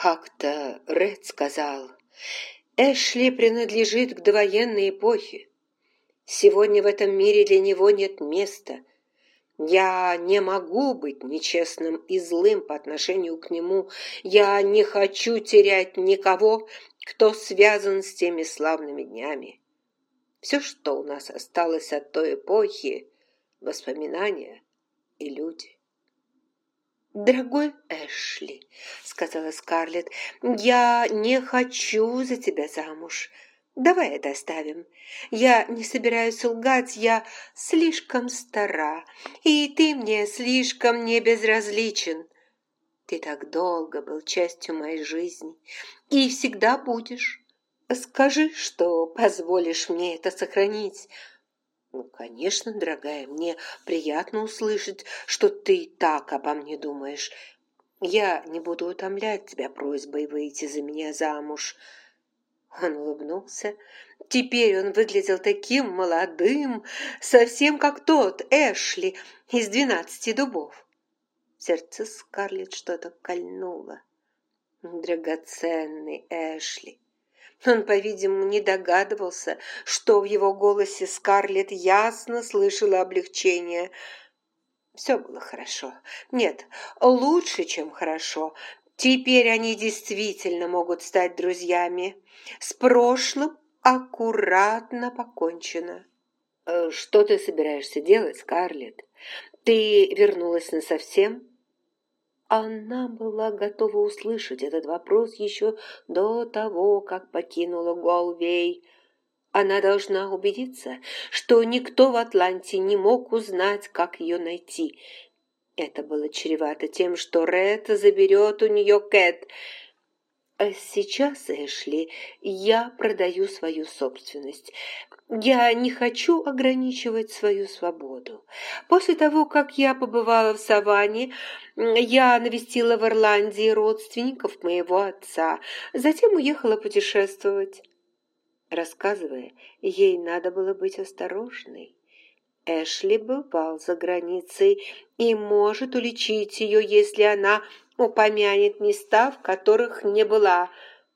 Как-то Ред сказал, Эшли принадлежит к довоенной эпохе. Сегодня в этом мире для него нет места. Я не могу быть нечестным и злым по отношению к нему. Я не хочу терять никого, кто связан с теми славными днями. Все, что у нас осталось от той эпохи, воспоминания и люди. «Дорогой Эшли», — сказала Скарлетт, — «я не хочу за тебя замуж. Давай это оставим. Я не собираюсь лгать, я слишком стара, и ты мне слишком не безразличен. Ты так долго был частью моей жизни и всегда будешь. Скажи, что позволишь мне это сохранить». «Ну, конечно, дорогая, мне приятно услышать, что ты так обо мне думаешь. Я не буду утомлять тебя просьбой выйти за меня замуж». Он улыбнулся. Теперь он выглядел таким молодым, совсем как тот Эшли из «12 дубов». В сердце Скарлетт что-то кольнуло. Драгоценный Эшли. Он, по-видимому, не догадывался, что в его голосе Скарлетт ясно слышала облегчение. Все было хорошо. Нет, лучше, чем хорошо. Теперь они действительно могут стать друзьями. С прошлым аккуратно покончено. «Что ты собираешься делать, Скарлетт? Ты вернулась насовсем?» Она была готова услышать этот вопрос еще до того, как покинула Голвей. Она должна убедиться, что никто в Атланте не мог узнать, как ее найти. Это было чревато тем, что Ред заберет у нее Кэт. Сейчас, Эшли, я продаю свою собственность. Я не хочу ограничивать свою свободу. После того, как я побывала в Саванне, я навестила в Ирландии родственников моего отца, затем уехала путешествовать. Рассказывая, ей надо было быть осторожной. Эшли бывал за границей и может уличить ее, если она упомянет места, в которых не была.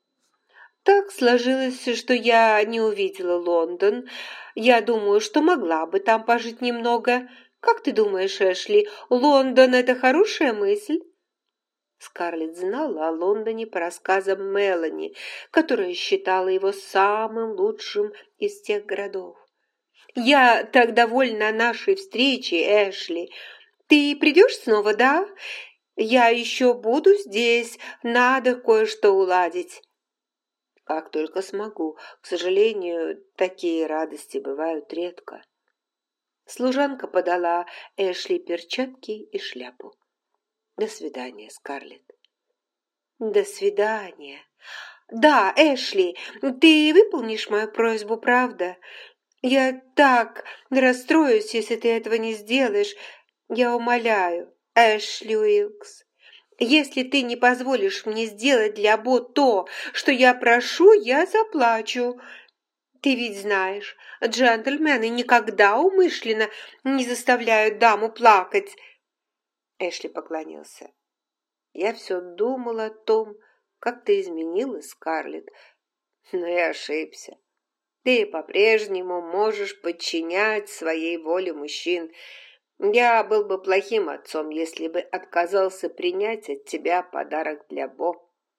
Так сложилось, что я не увидела Лондон. Я думаю, что могла бы там пожить немного. Как ты думаешь, Эшли, Лондон — это хорошая мысль? Скарлетт знала о Лондоне по рассказам Мелани, которая считала его самым лучшим из тех городов. «Я так довольна нашей встрече, Эшли. Ты придешь снова, да? Я еще буду здесь, надо кое-что уладить». «Как только смогу. К сожалению, такие радости бывают редко». Служанка подала Эшли перчатки и шляпу. «До свидания, Скарлетт». «До свидания. Да, Эшли, ты выполнишь мою просьбу, правда? Я так расстроюсь, если ты этого не сделаешь. Я умоляю, Эшли Уилкс. Если ты не позволишь мне сделать для Бо то, что я прошу, я заплачу. Ты ведь знаешь, джентльмены никогда умышленно не заставляют даму плакать». Эшли поклонился. «Я все думал о том, как ты изменилась, Скарлетт, но я ошибся. Ты по-прежнему можешь подчинять своей воле мужчин. Я был бы плохим отцом, если бы отказался принять от тебя подарок для Бо».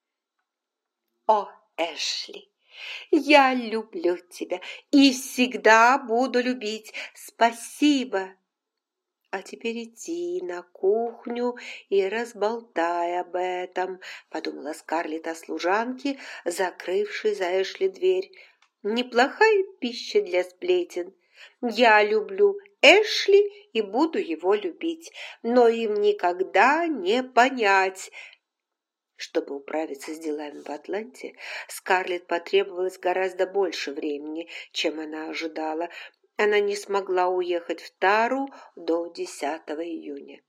«О, Эшли, я люблю тебя и всегда буду любить. Спасибо. А теперь иди на кухню и разболтай об этом», — подумала Скарлетт о служанке, закрывшей за Эшли дверь. «Неплохая пища для сплетен. Я люблю Эшли и буду его любить, но им никогда не понять». Чтобы управиться с делами в Атланте, Скарлетт потребовалось гораздо больше времени, чем она ожидала. Она не смогла уехать в Тару до 10 июня.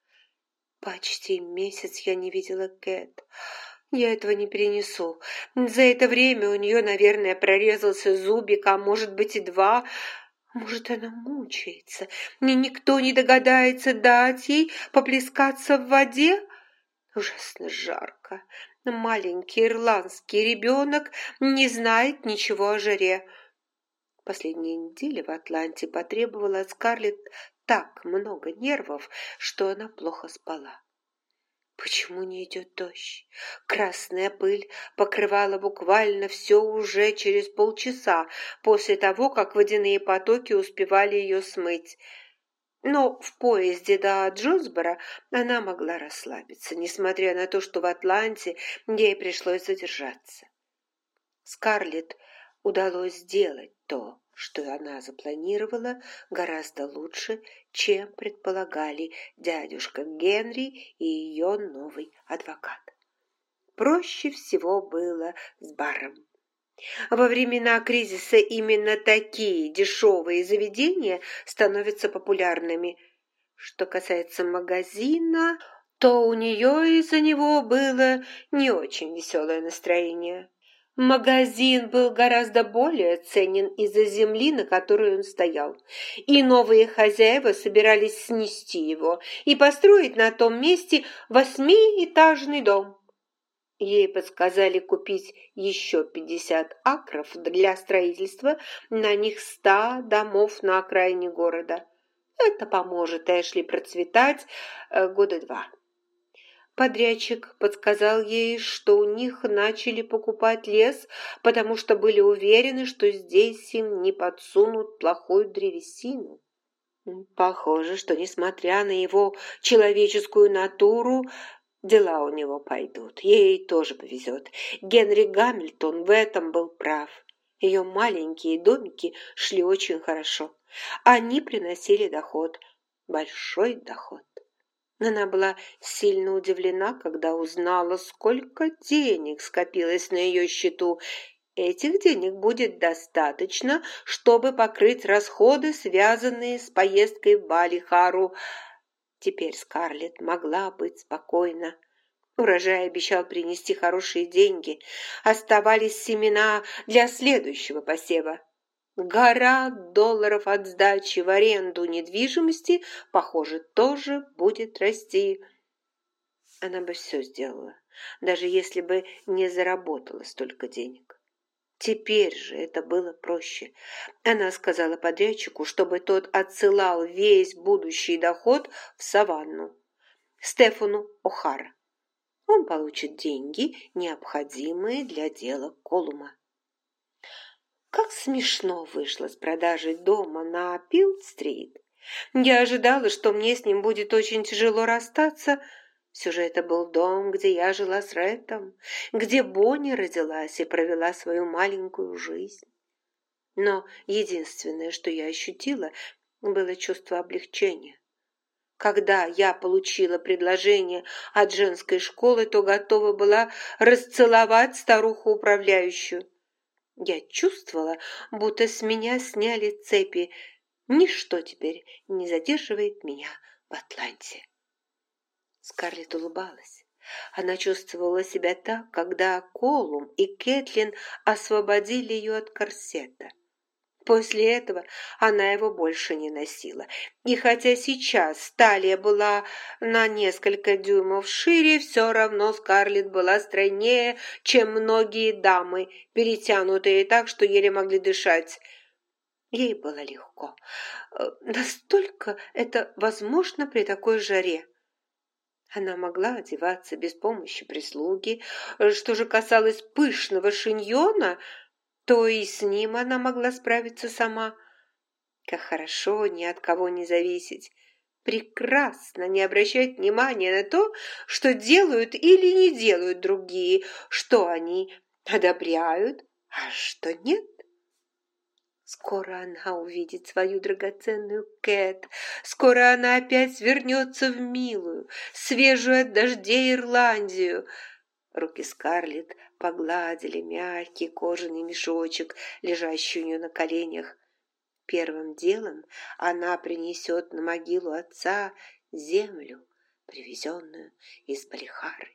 «Почти месяц я не видела Кэт. Я этого не перенесу. За это время у нее, наверное, прорезался зубик, а может быть и 2. Может, она мучается. Мне никто не догадается дать ей поплескаться в воде. Ужасно жарко. Маленький ирландский ребенок не знает ничего о жаре. Последняя неделя в Атланте потребовала от Скарлетт так много нервов, что она плохо спала. Почему не идет дождь? Красная пыль покрывала буквально все уже через полчаса после того, как водяные потоки успевали ее смыть. Но в поезде до Джонсборо она могла расслабиться, несмотря на то, что в Атланте ей пришлось задержаться. Скарлетт удалось сделать то, что она запланировала, гораздо лучше, чем предполагали дядюшка Генри и ее новый адвокат. Проще всего было с баром. Во времена кризиса именно такие дешевые заведения становятся популярными. Что касается магазина, то у нее из-за него было не очень веселое настроение. Магазин был гораздо более ценен из-за земли, на которой он стоял, и новые хозяева собирались снести его и построить на том месте 8-этажный дом. Ей подсказали купить еще 50 акров для строительства на них 100 домов на окраине города. Это поможет Эшли процветать года 2. Подрядчик подсказал ей, что у них начали покупать лес, потому что были уверены, что здесь им не подсунут плохую древесину. Похоже, что, несмотря на его человеческую натуру, дела у него пойдут. Ей тоже повезет. Генри Гамильтон в этом был прав. Ее маленькие домики шли очень хорошо. Они приносили доход, большой доход. Она была сильно удивлена, когда узнала, сколько денег скопилось на ее счету. Этих денег будет достаточно, чтобы покрыть расходы, связанные с поездкой в Балихару. Теперь Скарлетт могла быть спокойна. Урожай обещал принести хорошие деньги. Оставались семена для следующего посева. Гора долларов от сдачи в аренду недвижимости, похоже, тоже будет расти. Она бы все сделала, даже если бы не заработала столько денег. Теперь же это было проще. Она сказала подрядчику, чтобы тот отсылал весь будущий доход в Саванну, Стефану О'Хара. Он получит деньги, необходимые для дела Колума. Как смешно вышло с продажей дома на Пилд-стрит. Я ожидала, что мне с ним будет очень тяжело расстаться. Все же это был дом, где я жила с Рэтом, где Бонни родилась и провела свою маленькую жизнь. Но единственное, что я ощутила, было чувство облегчения. Когда я получила предложение от женской школы, то готова была расцеловать старуху-управляющую. Я чувствовала, будто с меня сняли цепи. Ничто теперь не задерживает меня в Атланте. Скарлетт улыбалась. Она чувствовала себя так, когда Колум и Кэтлин освободили ее от корсета. После этого она его больше не носила. И хотя сейчас талия была на несколько дюймов шире, все равно Скарлетт была стройнее, чем многие дамы, перетянутые так, что еле могли дышать. Ей было легко. Настолько это возможно при такой жаре. Она могла одеваться без помощи прислуги. Что же касалось пышного шиньона, то и с ним она могла справиться сама. Как хорошо ни от кого не зависеть. Прекрасно не обращать внимания на то, что делают или не делают другие, что они одобряют, а что нет. Скоро она увидит свою драгоценную Кэт. Скоро она опять вернется в милую, свежую от дождей Ирландию. Руки Скарлетт погладили мягкий кожаный мешочек, лежащий у нее на коленях. Первым делом она принесет на могилу отца землю, привезенную из Балихары.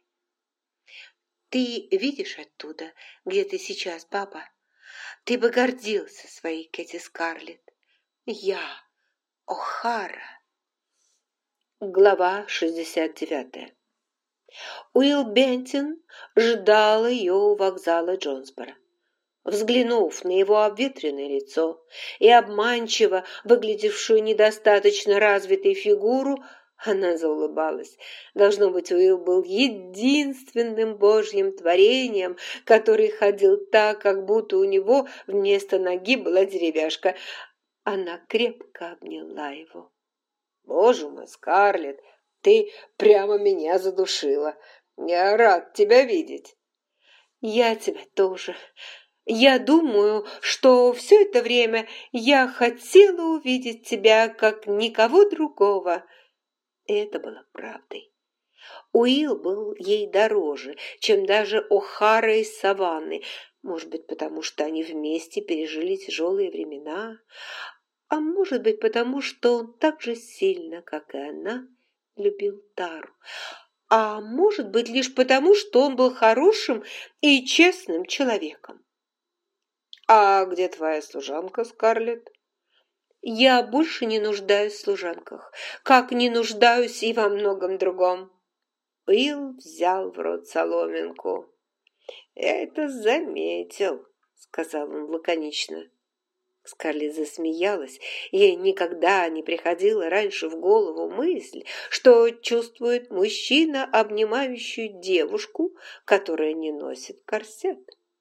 «Ты видишь оттуда, где ты сейчас, папа? Ты бы гордился своей Кэти Скарлетт. Я О'Хара». Глава 69. Уилл Бентин ждал ее у вокзала Джонсборо. Взглянув на его обветренное лицо и обманчиво выглядевшую недостаточно развитой фигуру, она заулыбалась. Должно быть, Уилл был единственным божьим творением, который ходил так, как будто у него вместо ноги была деревяшка. Она крепко обняла его. «Боже мой, Скарлетт, ты прямо меня задушила. Я рад тебя видеть». «Я тебя тоже. Я думаю, что все это время я хотела увидеть тебя, как никого другого». И это было правдой. Уилл был ей дороже, чем даже О'Хара из Саванны, может быть, потому что они вместе пережили тяжелые времена, а может быть, потому что он так же сильно, как и она, любил Тару, а может быть, лишь потому, что он был хорошим и честным человеком. «А где твоя служанка, Скарлетт?» «Я больше не нуждаюсь в служанках, как не нуждаюсь и во многом другом». Уилл взял в рот соломинку. «Я это заметил», — сказал он лаконично. Скарлетт засмеялась. Ей никогда не приходила раньше в голову мысль, что чувствует мужчина, обнимающий девушку, которая не носит корсет.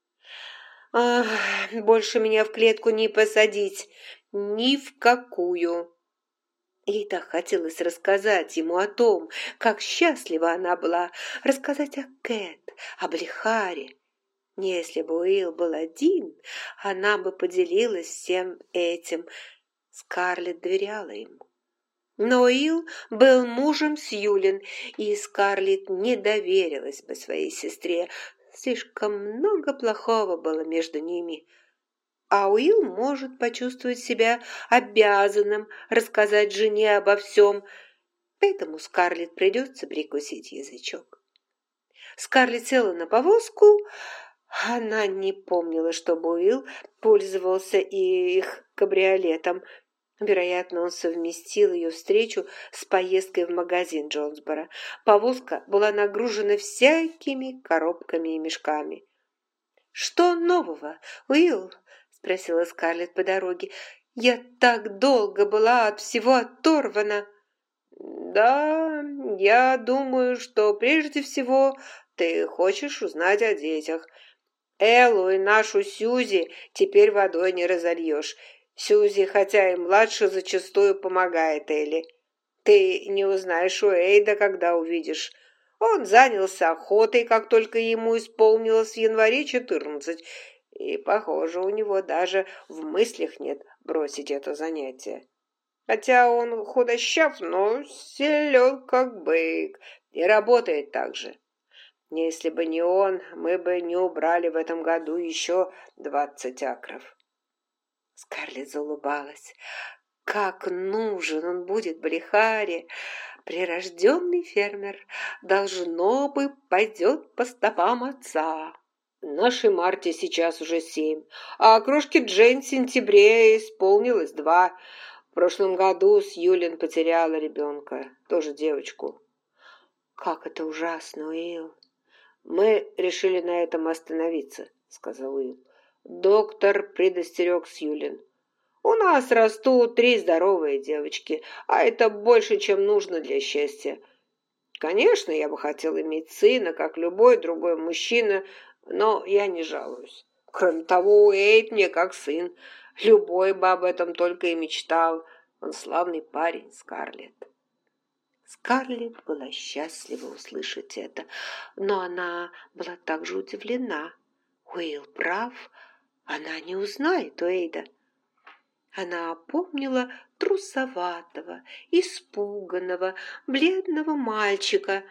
«Ах, больше меня в клетку не посадить, ни в какую!» Ей так хотелось рассказать ему о том, как счастлива она была, рассказать о Кэт, об Лихаре. Если бы Уилл был один, она бы поделилась всем этим. Скарлетт доверяла ему. Но Уилл был мужем Сьюлин, и Скарлетт не доверилась бы своей сестре. Слишком много плохого было между ними. А Уилл может почувствовать себя обязанным рассказать жене обо всем, поэтому Скарлетт придется прикусить язычок. Скарлетт села на повозку. Она не помнила, чтобы Уилл пользовался и их кабриолетом. Вероятно, он совместил ее встречу с поездкой в магазин Джонсборо. Повозка была нагружена всякими коробками и мешками. «Что нового, Уилл?» – спросила Скарлетт по дороге. «Я так долго была от всего оторвана». «Да, я думаю, что прежде всего ты хочешь узнать о детях. Эллу и нашу Сьюзи теперь водой не разольешь. Сьюзи, хотя и младше, зачастую помогает Элли. Ты не узнаешь у Эйда, когда увидишь. Он занялся охотой, как только ему исполнилось в январе 14, и, похоже, у него даже в мыслях нет бросить это занятие. Хотя он худощав, но силен, как бык, и работает так же. Если бы не он, мы бы не убрали в этом году еще 20 акров». Скарлетт заулыбалась. Как нужен он будет Балихаре! Прирожденный фермер, должно бы, пойдет по стопам отца. Нашей Марте сейчас уже 7, а крошке Джейн в сентябре исполнилось 2. В прошлом году Сьюлин потеряла ребенка, тоже девочку. Как это ужасно, Уилл. «Мы решили на этом остановиться», — сказал Уилл. «Доктор предостерег Сьюлин. У нас растут 3 здоровые девочки, а это больше, чем нужно для счастья. Конечно, я бы хотел иметь сына, как любой другой мужчина, но я не жалуюсь. Кроме того, Уэйд мне как сын. Любой бы об этом только и мечтал. Он славный парень, Скарлетт». Скарлетт была счастлива услышать это, но она была также удивлена. Уилл прав, она не узнает Уэйда. Она помнила трусоватого, испуганного, бледного мальчика.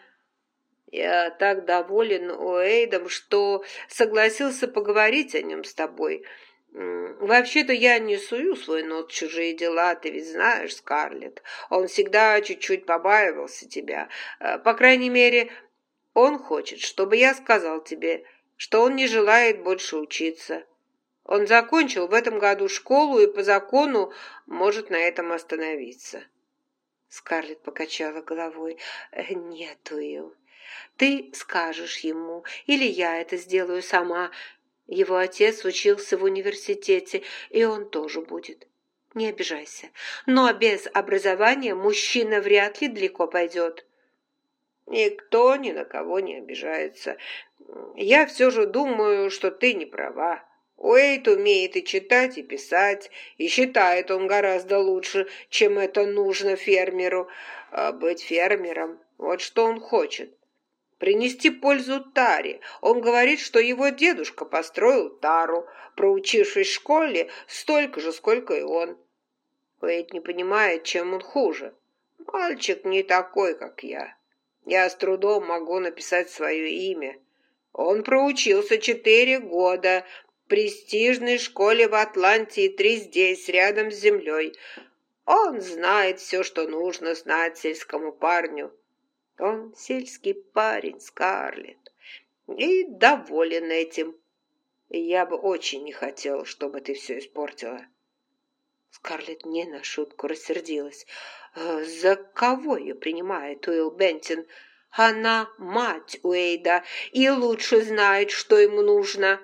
«Я так доволен Уэйдом, что согласился поговорить о нем с тобой. Вообще-то я не сую свой нос в чужие дела, ты ведь знаешь, Скарлетт. Он всегда чуть-чуть побаивался тебя. По крайней мере, он хочет, чтобы я сказал тебе, что он не желает больше учиться. Он закончил в этом году школу и по закону может на этом остановиться». Скарлетт покачала головой. «Нет, Уилл, Ты скажешь ему, или я это сделаю сама. Его отец учился в университете, и он тоже будет. Не обижайся, но без образования мужчина вряд ли далеко пойдет». Никто ни на кого не обижается. Я все же думаю, что ты не права. Уэйд умеет и читать, и писать, и считает он гораздо лучше, чем это нужно фермеру. А быть фермером, вот что он хочет. Принести пользу таре. Он говорит, что его дедушка построил тару, проучившись в школе столько же, сколько и он. Уэйд не понимает, чем он хуже. Мальчик не такой, как я. Я с трудом могу написать свое имя. Он проучился 4 года в престижной школе в Атланте и 3 здесь, рядом с землей. Он знает все, что нужно знать сельскому парню. Он сельский парень, Скарлетт, и доволен этим. Я бы очень не хотел, чтобы ты все испортила. Скарлетт не на шутку рассердилась. За кого ее принимает Уилл Бентин? Она мать Уэйда и лучше знает, что ему нужно.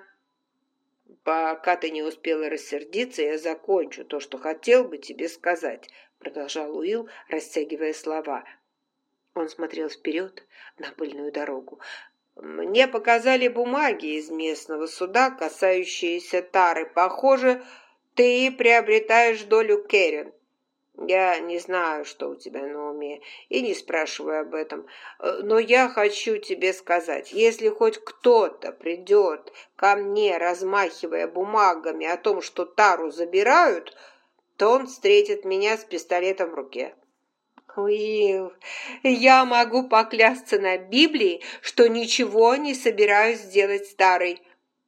Пока ты не успела рассердиться, я закончу то, что хотел бы тебе сказать, продолжал Уилл, растягивая слова. Он смотрел вперед на пыльную дорогу. Мне показали бумаги из местного суда, касающиеся тары. Похоже, ты приобретаешь долю Кэрин. Я не знаю, что у тебя на уме, и не спрашиваю об этом. Но я хочу тебе сказать, если хоть кто-то придет ко мне, размахивая бумагами о том, что тару забирают, то он встретит меня с пистолетом в руке. Уилл, я могу поклясться на Библии, что ничего не собираюсь делать старой.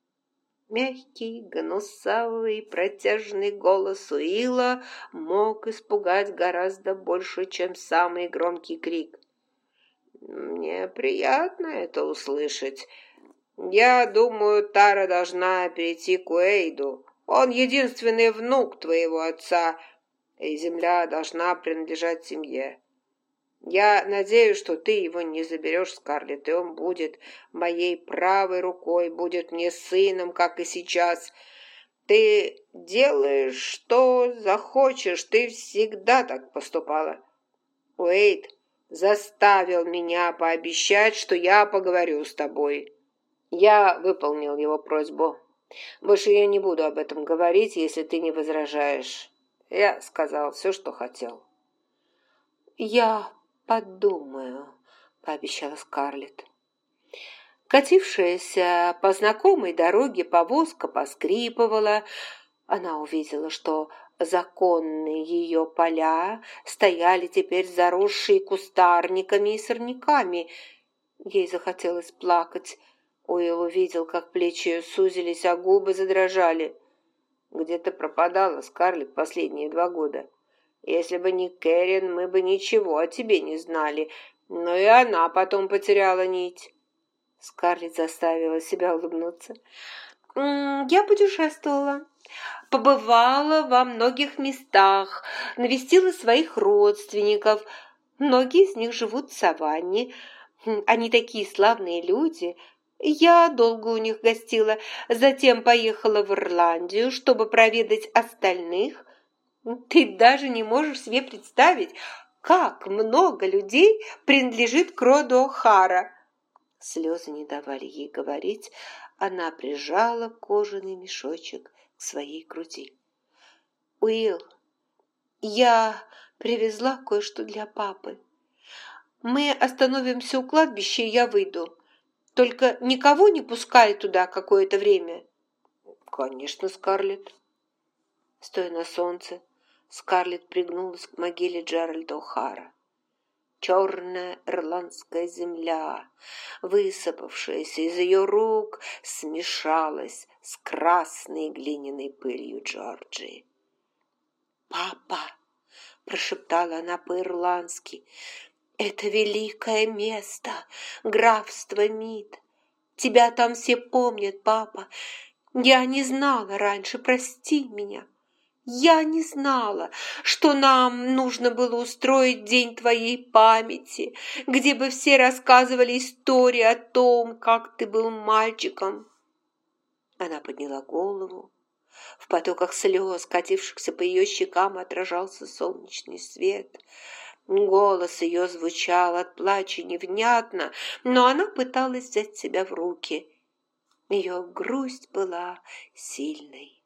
Мягкий, гнусавый, протяжный голос Уилла мог испугать гораздо больше, чем самый громкий крик. «Мне приятно это услышать. Я думаю, Тара должна перейти к Уэйду. Он единственный внук твоего отца, и земля должна принадлежать семье. Я надеюсь, что ты его не заберешь, Скарлетт, и он будет моей правой рукой, будет мне сыном, как и сейчас. Ты делаешь, что захочешь, ты всегда так поступала. Уэйд заставил меня пообещать, что я поговорю с тобой. Я выполнил его просьбу. Больше я не буду об этом говорить, если ты не возражаешь. Я сказал все, что хотел. Я подумаю, пообещала Скарлетт. Катившаяся по знакомой дороге повозка поскрипывала. Она увидела, что законные ее поля стояли теперь заросшие кустарниками и сорняками. Ей захотелось плакать. Уилл увидел, как плечи ее сузились, а губы задрожали. «Где ты пропадала, Скарлетт, последние 2 года? Если бы не Кэрин, мы бы ничего о тебе не знали, но и она потом потеряла нить». Скарлетт заставила себя улыбнуться. «Я путешествовала, побывала во многих местах, навестила своих родственников. Многие из них живут в саванне. Они такие славные люди. Я долго у них гостила, затем поехала в Ирландию, чтобы проведать остальных. Ты даже не можешь себе представить, как много людей принадлежит к роду О'Хара». Слезы не давали ей говорить. Она прижала кожаный мешочек к своей груди. «Уилл, я привезла кое-что для папы. Мы остановимся у кладбища, и я выйду. Только никого не пускай туда какое-то время». «Конечно, Скарлетт». Стоя на солнце, Скарлетт пригнулась к могиле Джеральда О'Хара. Черная ирландская земля, высыпавшаяся из ее рук, смешалась с красной глиняной пылью Джорджии. «Папа!» – прошептала она по-ирландски. «Это великое место, графство Мид. Тебя там все помнят, папа. Я не знала раньше, прости меня. Я не знала, что нам нужно было устроить день твоей памяти, где бы все рассказывали истории о том, как ты был мальчиком». Она подняла голову. В потоках слез, катившихся по ее щекам, отражался солнечный свет. Голос ее звучал от плача невнятно, но она пыталась взять себя в руки. Ее грусть была сильной.